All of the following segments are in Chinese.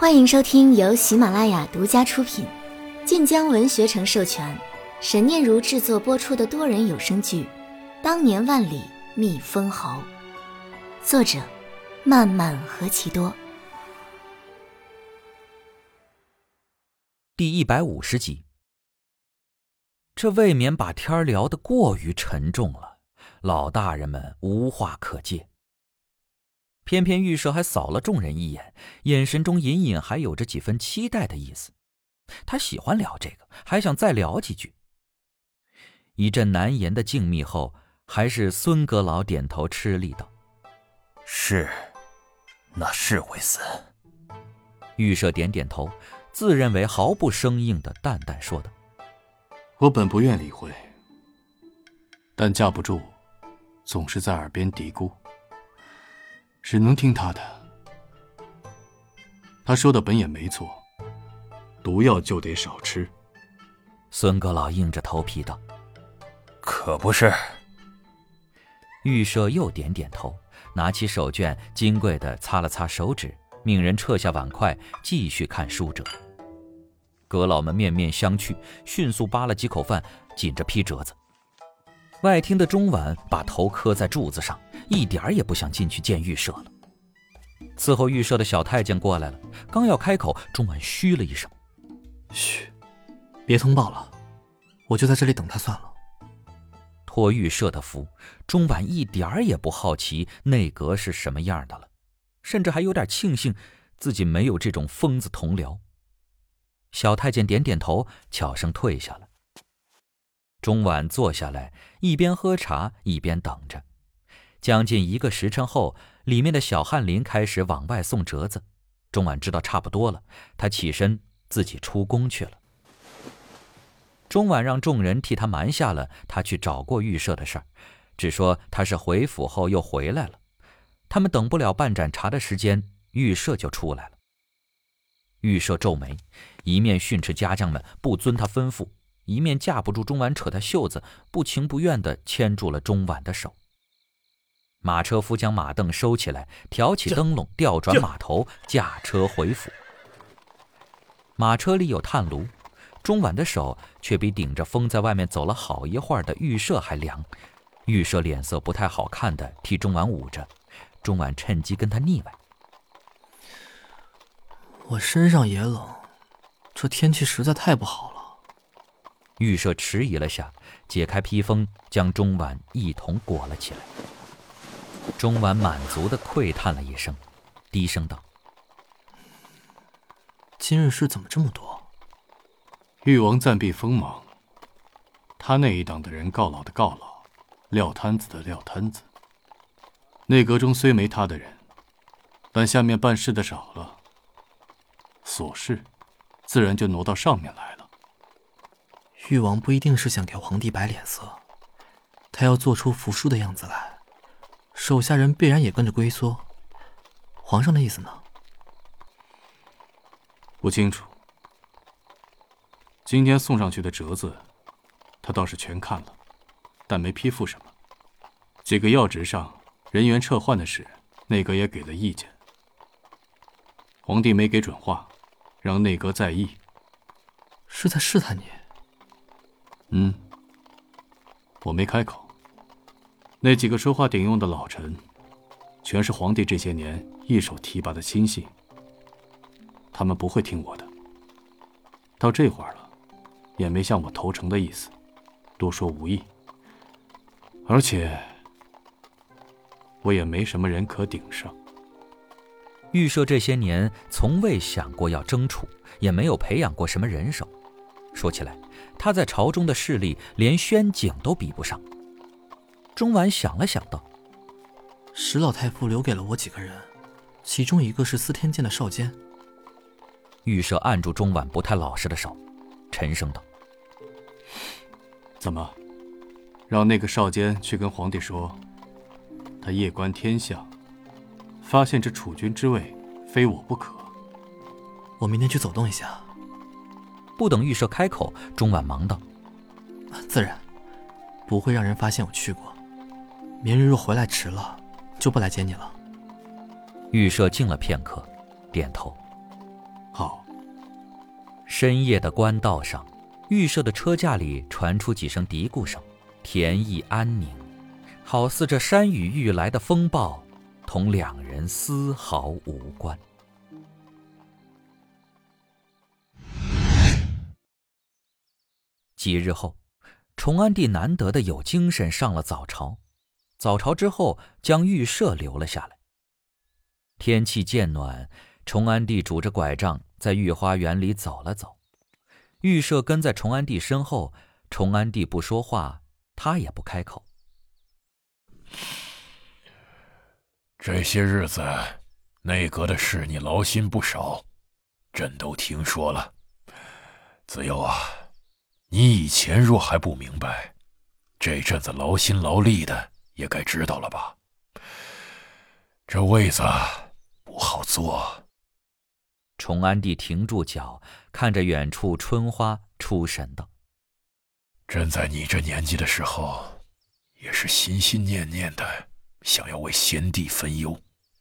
欢迎收听由喜马拉雅独家出品，晋江文学城授权，沈念如制作播出的多人有声剧《当年万里觅封侯》，作者漫漫何其多。 第150集。这未免把天聊得过于沉重了，老大人们无话可借。偏偏玉舍还扫了众人一眼，眼神中隐隐还有着几分期待的意思。他喜欢聊这个，还想再聊几句。一阵难言的静谧后，还是孙阁老点头吃力道： 是，那是会死。 玉舍点点头，自认为毫不生硬的淡淡说道： 我本不愿理会，但架不住总是在耳边嘀咕，只能听他的。他说的本也没错，毒药就得少吃。 孙阁老硬着头皮道： 可不是。 玉舍又点点头，拿起手绢金贵地擦了擦手指，命人撤下碗筷，继续看书辙。阁老们面面相觑，迅速扒了几口饭，紧着批折子。外厅的钟婉把头磕在柱子上，一点也不想进去见玉舍了。伺候玉舍的小太监过来了，刚要开口，钟婉嘘了一声： 嘘，别通报了，我就在这里等他算了。 托玉舍的福，钟婉一点也不好奇内阁是什么样的了，甚至还有点庆幸自己没有这种疯子同僚。小太监点点头，悄声退下了。钟婉坐下来，一边喝茶一边等着。将近1个时辰后，里面的小翰林开始往外送折子。钟婉知道差不多了，他起身自己出宫去了。钟婉让众人替他瞒下了他去找过玉舍的事儿，只说他是回府后又回来了。他们等不了半盏茶的时间，玉舍就出来了。玉舍皱眉，一面训斥家将们不遵他吩咐，一面架不住钟婉扯他袖子，不情不愿地牵住了钟婉的手。马车夫将马凳收起来，挑起灯笼，调转马头，驾车回府。马车里有炭炉，钟婉的手却比顶着风在外面走了好一会儿的玉舍还凉。玉舍脸色不太好看的替钟婉捂着，钟婉趁机跟他腻歪： 我身上也冷，这天气实在太不好了。 玉舍迟疑了下，解开披风，将钟婉一同裹了起来。钟婉满足地喟叹了一声，低声道： 今日事怎么这么多？ 誉王暂避锋芒，他那一党的人告老的告老，撂摊子的撂摊子。内阁中虽没他的人，但下面办事的少了，琐事自然就挪到上面来了。 誉王不一定是想给皇帝摆脸色，他要做出服输的样子来，手下人必然也跟着龟缩。皇上的意思呢？ 不清楚。今天送上去的折子，他倒是全看了，但没批复什么。几个要职上人员撤换的事，内阁也给了意见。皇帝没给准话，让内阁在议。 是在试探你？ 我没开口。那几个说话顶用的老臣，全是皇帝这些年一手提拔的亲信，他们不会听我的。到这会儿了，也没向我投诚的意思，多说无益。而且我也没什么人可顶上。 玉舍这些年从未想过要争储，也没有培养过什么人手。说起来，他在朝中的势力连宣景都比不上。钟婉想了想道： 石老太傅留给了我几个人，其中一个是司天监的少监。 玉舍按住钟婉不太老实的手，沉声道： 怎么，让那个少监去跟皇帝说，他夜观天象，发现这储君之位非我不可。 我明天去走动一下。 不等玉舍开口，钟婉忙道： 自然，不会让人发现我去过。明日若回来迟了，就不来接你了。 玉舍静了片刻，点头： 深夜的官道上，预设的车架里传出几声嘀咕声，恬逸安宁，好似这山雨欲来的风暴同两人丝毫无关。几日后，崇安帝难得的有精神上了早朝，早朝之后将御舍留了下来。天气渐暖，崇安帝拄着拐杖在御花园里走了走，御舍跟在崇安帝身后，崇安帝不说话，他也不开口。 这些日子内阁的事你劳心不少，朕都听说了。子佑啊，你以前若还不明白，这阵子劳心劳力的也该知道了吧？这位子不好坐。 崇安帝停住脚，看着远处春花，出神道： 朕在你这年纪的时候，也是心心念念的想要为先帝分忧。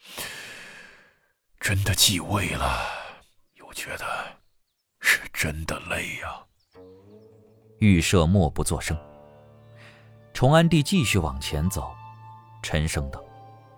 真的继位了，又觉得是真的累呀。 御舍默不作声。崇安帝继续往前走，沉声道：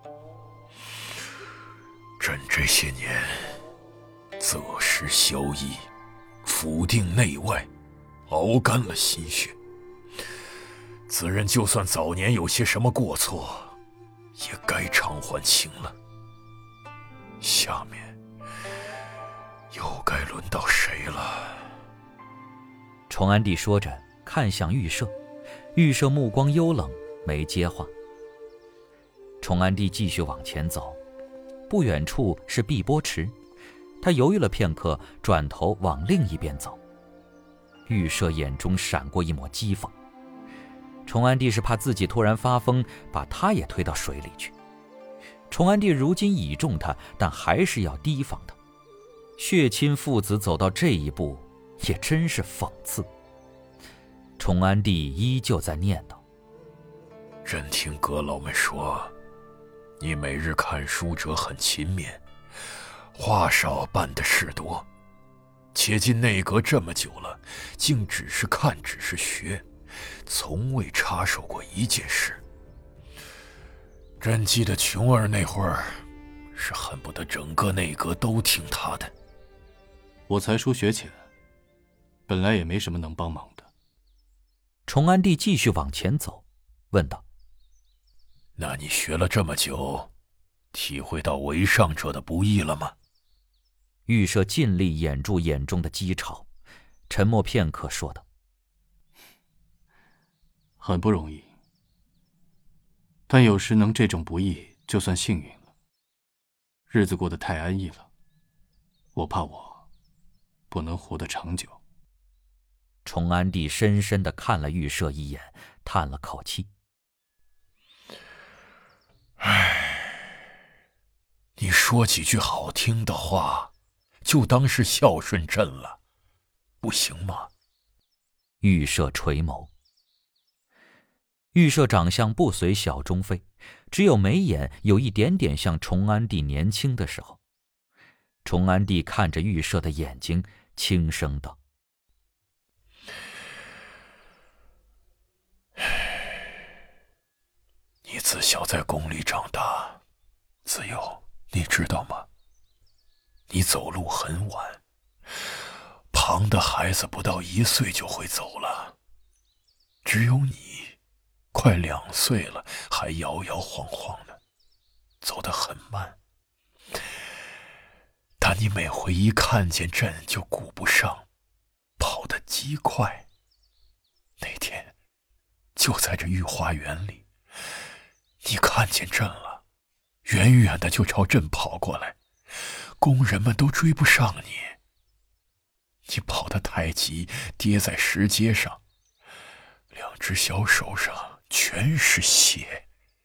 朕这些年择时修益，抚定内外，熬干了心血。此人就算早年有些什么过错，也该偿还清了。下面又该轮到谁了？ 崇安帝说着，看向御舍，御舍目光幽冷，没接话。崇安帝继续往前走，不远处是碧波池，他犹豫了片刻，转头往另一边走。御舍眼中闪过一抹讥讽，崇安帝是怕自己突然发疯，把他也推到水里去。崇安帝如今倚重他，但还是要提防他。血亲父子走到这一步，也真是讽刺。崇安帝依旧在念叨： 朕听阁老们说，你每日看书者很勤勉，话少办的事多，且进内阁这么久了，竟只是看只是学，从未插手过一件事。朕记得琼儿那会儿，是恨不得整个内阁都听他的。 我才疏学浅，本来也没什么能帮忙的。 崇安帝继续往前走，问道： 那你学了这么久，体会到为上者的不易了吗？ 御舍尽力掩住眼中的激潮，沉默片刻说道： 很不容易，但有时能这种不易就算幸运了。日子过得太安逸了，我怕我不能活得长久。 崇安帝深深地看了御舍一眼，叹了口气： 你说几句好听的话，就当是孝顺朕了，不行吗？ 御舍垂眸。御舍长相不随小中妃，只有眉眼有一点点像崇安帝年轻的时候。崇安帝看着御舍的眼睛，轻声道： 你自小在宫里长大，子佑，你知道吗？你走路很晚，旁的孩子不到1岁就会走了，只有你快2岁了，还摇摇晃晃的，走得很慢。但你每回一看见朕就顾不上，跑得极快。那天就在这御花园里，你看见朕了，远远的就朝朕跑过来，工人们都追不上你。你跑得太急，跌在石阶上，2只小手上全是血。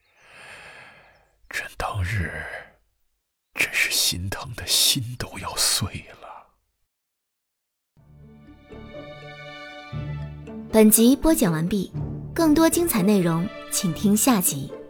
朕当日真是心疼的心都要碎了。 本集播讲完毕，更多精彩内容请听下集。